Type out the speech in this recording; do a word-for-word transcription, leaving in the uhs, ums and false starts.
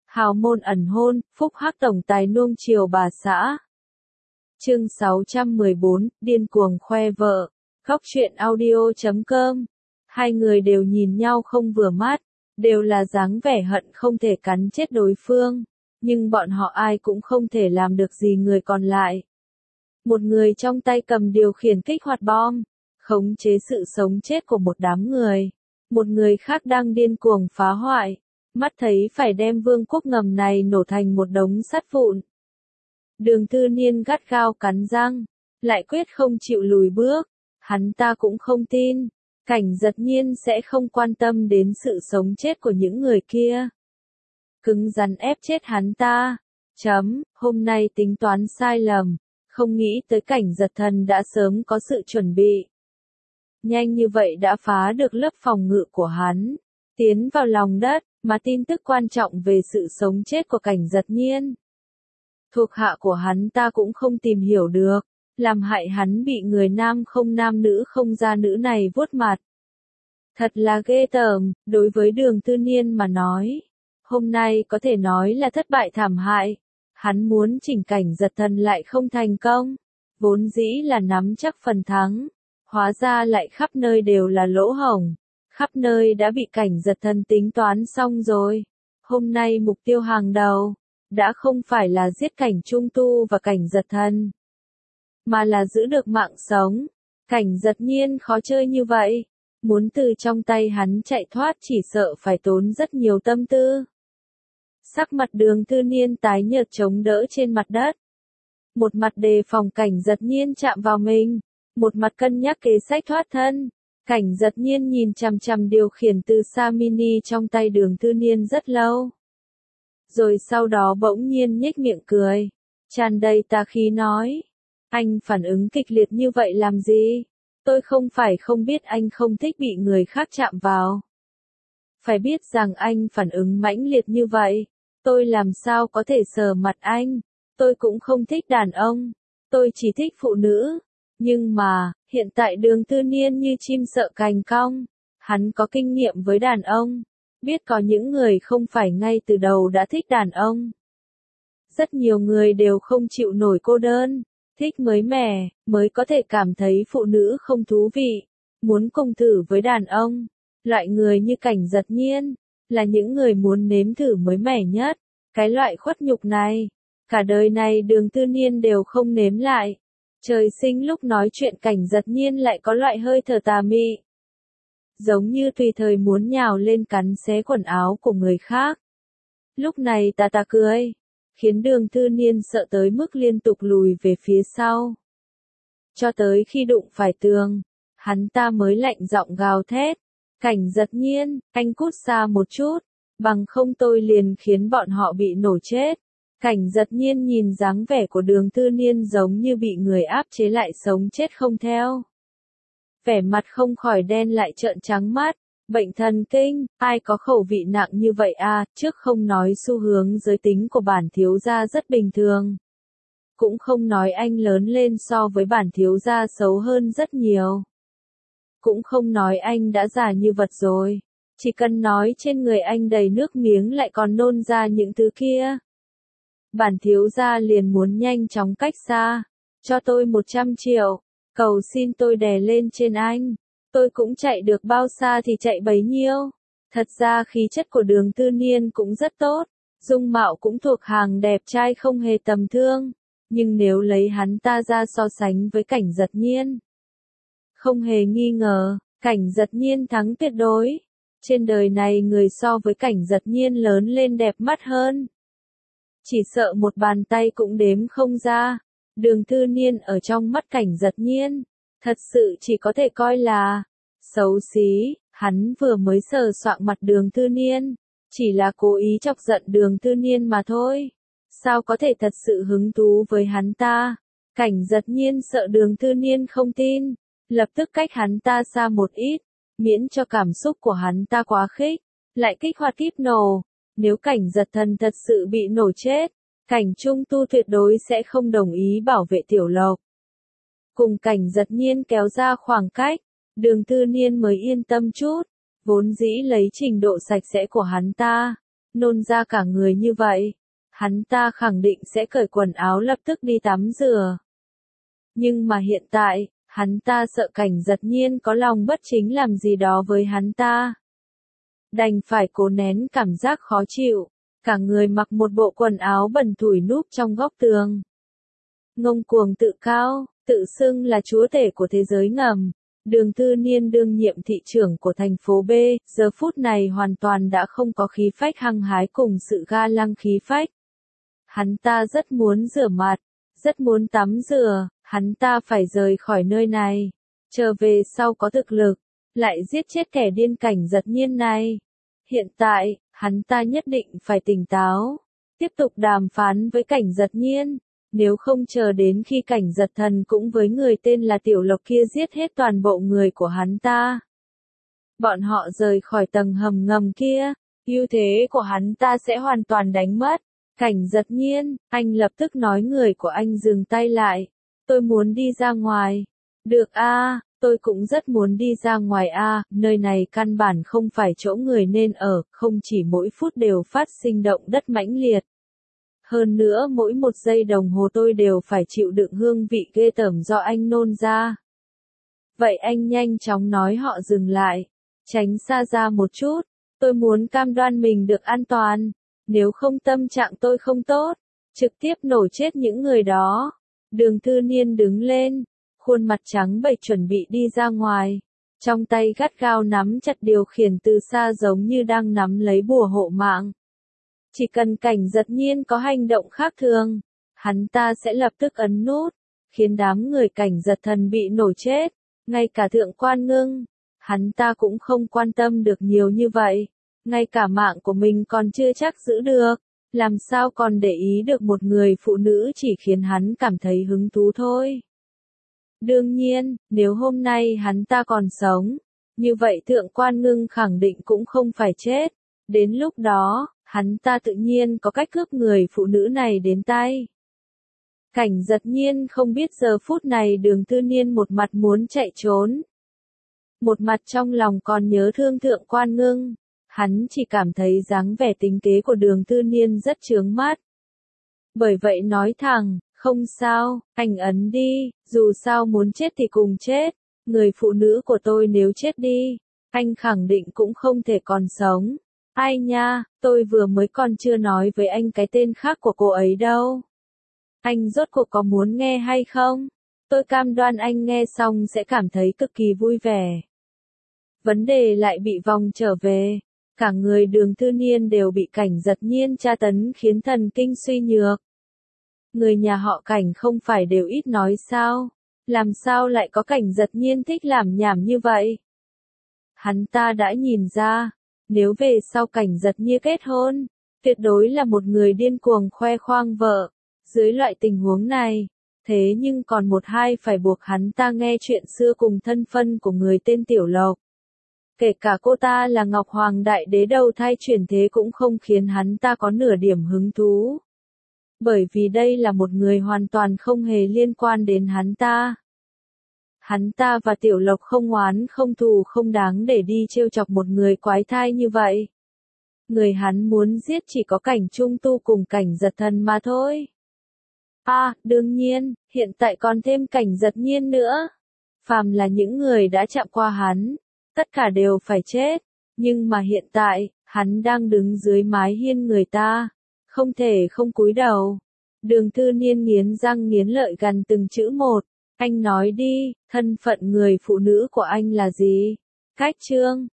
Hào môn ẩn hôn, phúc hắc tổng tài nuông chiều bà xã. Chương sáu trăm mười bốn, điên cuồng khoe vợ. Góc truyện audio chấm com. Hai người đều nhìn nhau không vừa mắt, đều là dáng vẻ hận không thể cắn chết đối phương, nhưng bọn họ ai cũng không thể làm được gì người còn lại. Một người trong tay cầm điều khiển kích hoạt bom, khống chế sự sống chết của một đám người. Một người khác đang điên cuồng phá hoại, mắt thấy phải đem vương quốc ngầm này nổ thành một đống sắt vụn. Đường Tư Niên gắt gao cắn răng, lại quyết không chịu lùi bước. Hắn ta cũng không tin, Cảnh Giật Nhiên sẽ không quan tâm đến sự sống chết của những người kia. Cứng rắn ép chết hắn ta. Chấm, hôm nay tính toán sai lầm, không nghĩ tới Cảnh Giật Thần đã sớm có sự chuẩn bị. Nhanh như vậy đã phá được lớp phòng ngự của hắn, tiến vào lòng đất, mà tin tức quan trọng về sự sống chết của Cảnh Giật Nhiên. Thuộc hạ của hắn ta cũng không tìm hiểu được, làm hại hắn bị người nam không nam nữ không gia nữ này vuốt mặt. Thật là ghê tởm, đối với Đường Tư Niên mà nói. Hôm nay có thể nói là thất bại thảm hại. Hắn muốn chỉnh Cảnh Giật Thần lại không thành công. Vốn dĩ là nắm chắc phần thắng. Hóa ra lại khắp nơi đều là lỗ hổng. Khắp nơi đã bị Cảnh Giật Thần tính toán xong rồi. Hôm nay mục tiêu hàng đầu đã không phải là giết Cảnh Trung Tu và Cảnh Giật Thần, mà là giữ được mạng sống. Cảnh Giật Nhiên khó chơi như vậy, muốn từ trong tay hắn chạy thoát chỉ sợ phải tốn rất nhiều tâm tư. Sắc mặt Đường Tư Niên tái nhợt chống đỡ trên mặt đất. Một mặt đề phòng Cảnh Giật Nhiên chạm vào mình, một mặt cân nhắc kế sách thoát thân. Cảnh Giật Nhiên nhìn chằm chằm điều khiển từ xa mini trong tay Đường Tư Niên rất lâu. Rồi sau đó bỗng nhiên nhếch miệng cười, tràn đầy tà khí nói. Anh phản ứng kịch liệt như vậy làm gì? Tôi không phải không biết anh không thích bị người khác chạm vào. Phải biết rằng anh phản ứng mãnh liệt như vậy, tôi làm sao có thể sờ mặt anh? Tôi cũng không thích đàn ông, tôi chỉ thích phụ nữ. Nhưng mà, hiện tại Đường Tư Niên như chim sợ cành cong, hắn có kinh nghiệm với đàn ông, biết có những người không phải ngay từ đầu đã thích đàn ông. Rất nhiều người đều không chịu nổi cô đơn, thích mới mẻ, mới có thể cảm thấy phụ nữ không thú vị, muốn cùng thử với đàn ông. Loại người như Cảnh Giật Nhiên, là những người muốn nếm thử mới mẻ nhất. Cái loại khuất nhục này, cả đời này Đường Tư Niên đều không nếm lại. Trời sinh lúc nói chuyện Cảnh Giật Nhiên lại có loại hơi thở tà mị, giống như tùy thời muốn nhào lên cắn xé quần áo của người khác. Lúc này tà tà cười, khiến Đường Tư Niên sợ tới mức liên tục lùi về phía sau. Cho tới khi đụng phải tường, hắn ta mới lạnh giọng gào thét. Cảnh Giật Nhiên, anh cút xa một chút, bằng không tôi liền khiến bọn họ bị nổ chết. Cảnh Giật Nhiên nhìn dáng vẻ của Đường Tư Niên giống như bị người áp chế lại sống chết không theo. Vẻ mặt không khỏi đen lại trợn trắng mắt. Bệnh thần kinh, ai có khẩu vị nặng như vậy à, trước không nói xu hướng giới tính của bản thiếu gia rất bình thường. Cũng không nói anh lớn lên so với bản thiếu gia xấu hơn rất nhiều. Cũng không nói anh đã già như vật rồi. Chỉ cần nói trên người anh đầy nước miếng lại còn nôn ra những thứ kia. Bản thiếu gia liền muốn nhanh chóng cách xa. Cho tôi một trăm triệu. Cầu xin tôi đè lên trên anh. Tôi cũng chạy được bao xa thì chạy bấy nhiêu. Thật ra khí chất của Đường Tư Niên cũng rất tốt. Dung mạo cũng thuộc hàng đẹp trai không hề tầm thường. Nhưng nếu lấy hắn ta ra so sánh với Cảnh Giật Nhiên, không hề nghi ngờ, Cảnh Giật Nhiên thắng tuyệt đối. Trên đời này người so với Cảnh Giật Nhiên lớn lên đẹp mắt hơn, chỉ sợ một bàn tay cũng đếm không ra. Đường Tư Niên ở trong mắt Cảnh Giật Nhiên, thật sự chỉ có thể coi là xấu xí. Hắn vừa mới sờ soạng mặt Đường Tư Niên, chỉ là cố ý chọc giận Đường Tư Niên mà thôi. Sao có thể thật sự hứng thú với hắn ta? Cảnh Giật Nhiên sợ Đường Tư Niên không tin, lập tức cách hắn ta xa một ít, miễn cho cảm xúc của hắn ta quá khích, lại kích hoạt kíp nổ. Nếu Cảnh Giật Thần thật sự bị nổ chết, Cảnh Trung Tu tuyệt đối sẽ không đồng ý bảo vệ Tiểu Lộc. Cùng Cảnh Giật Nhiên kéo ra khoảng cách, Đường Tư Niên mới yên tâm chút. Vốn dĩ lấy trình độ sạch sẽ của hắn ta, nôn ra cả người như vậy. Hắn ta khẳng định sẽ cởi quần áo lập tức đi tắm rửa. Nhưng mà hiện tại, hắn ta sợ Cảnh Giật Nhiên có lòng bất chính làm gì đó với hắn ta. Đành phải cố nén cảm giác khó chịu, cả người mặc một bộ quần áo bẩn thủi núp trong góc tường. Ngông cuồng tự cao, tự xưng là chúa tể của thế giới ngầm. Đường Tư Niên đương nhiệm thị trưởng của thành phố B, giờ phút này hoàn toàn đã không có khí phách hăng hái cùng sự ga lăng khí phách. Hắn ta rất muốn rửa mặt, rất muốn tắm rửa, hắn ta phải rời khỏi nơi này, trở về sau có thực lực, lại giết chết kẻ điên Cảnh Giật Nhiên này. Hiện tại, hắn ta nhất định phải tỉnh táo, tiếp tục đàm phán với Cảnh Giật Nhiên. Nếu không chờ đến khi Cảnh Giật Thần cũng với người tên là Tiểu Lộc kia giết hết toàn bộ người của hắn ta. Bọn họ rời khỏi tầng hầm ngầm kia, ưu thế của hắn ta sẽ hoàn toàn đánh mất. Cảnh Giật Nhiên, anh lập tức nói người của anh dừng tay lại. Tôi muốn đi ra ngoài. Được a, à, tôi cũng rất muốn đi ra ngoài a, à, nơi này căn bản không phải chỗ người nên ở, không chỉ mỗi phút đều phát sinh động đất mãnh liệt. Hơn nữa mỗi một giây đồng hồ tôi đều phải chịu đựng hương vị ghê tởm do anh nôn ra. Vậy anh nhanh chóng nói họ dừng lại, tránh xa ra một chút, tôi muốn cam đoan mình được an toàn, nếu không tâm trạng tôi không tốt, trực tiếp nổ chết những người đó. Đường Tư Niên đứng lên, khuôn mặt trắng bệch chuẩn bị đi ra ngoài, trong tay gắt gao nắm chặt điều khiển từ xa giống như đang nắm lấy bùa hộ mạng. Chỉ cần Cảnh Giật Nhiên có hành động khác thường, hắn ta sẽ lập tức ấn nút, khiến đám người Cảnh Giật Thần bị nổ chết, ngay cả Thượng Quan Ngưng, hắn ta cũng không quan tâm được nhiều như vậy, ngay cả mạng của mình còn chưa chắc giữ được, làm sao còn để ý được một người phụ nữ chỉ khiến hắn cảm thấy hứng thú thôi. Đương nhiên, nếu hôm nay hắn ta còn sống, như vậy Thượng Quan Ngưng khẳng định cũng không phải chết, đến lúc đó, hắn ta tự nhiên có cách cướp người phụ nữ này đến tay. Cảnh Giật Nhiên không biết giờ phút này Đường Tư Niên một mặt muốn chạy trốn, một mặt trong lòng còn nhớ thương Thượng Quan Ngưng, hắn chỉ cảm thấy dáng vẻ tính kế của Đường Tư Niên rất chướng mắt. Bởi vậy nói thẳng, không sao, anh ấn đi, dù sao muốn chết thì cùng chết, người phụ nữ của tôi nếu chết đi, anh khẳng định cũng không thể còn sống. Ai nha, tôi vừa mới còn chưa nói với anh cái tên khác của cô ấy đâu. Anh rốt cuộc có muốn nghe hay không? Tôi cam đoan anh nghe xong sẽ cảm thấy cực kỳ vui vẻ. Vấn đề lại bị vòng trở về. Cả người Đường Tư Niên đều bị Cảnh Giật Nhiên tra tấn khiến thần kinh suy nhược. Người nhà họ Cảnh không phải đều ít nói sao? Làm sao lại có Cảnh Giật Nhiên thích làm nhảm như vậy? Hắn ta đã nhìn ra. Nếu về sau Cảnh Giật Nhiên kết hôn, tuyệt đối là một người điên cuồng khoe khoang vợ. Dưới loại tình huống này, thế nhưng còn một hai phải buộc hắn ta nghe chuyện xưa cùng thân phân của người tên Tiểu Lộc. Kể cả cô ta là Ngọc Hoàng Đại Đế đầu thai chuyển thế cũng không khiến hắn ta có nửa điểm hứng thú. Bởi vì đây là một người hoàn toàn không hề liên quan đến hắn ta. Hắn ta và Tiểu Lộc không oán không thù không đáng để đi trêu chọc một người quái thai như vậy. Người hắn muốn giết chỉ có Cảnh Trung Tu cùng Cảnh Giật Thần mà thôi. À, đương nhiên, hiện tại còn thêm Cảnh Giật Nhiên nữa. Phàm là những người đã chạm qua hắn, tất cả đều phải chết. Nhưng mà hiện tại, hắn đang đứng dưới mái hiên người ta, không thể không cúi đầu. Đường Tư Niên nghiến răng nghiến lợi gần từng chữ một. Anh nói đi, thân phận người phụ nữ của anh là gì? Cách trương,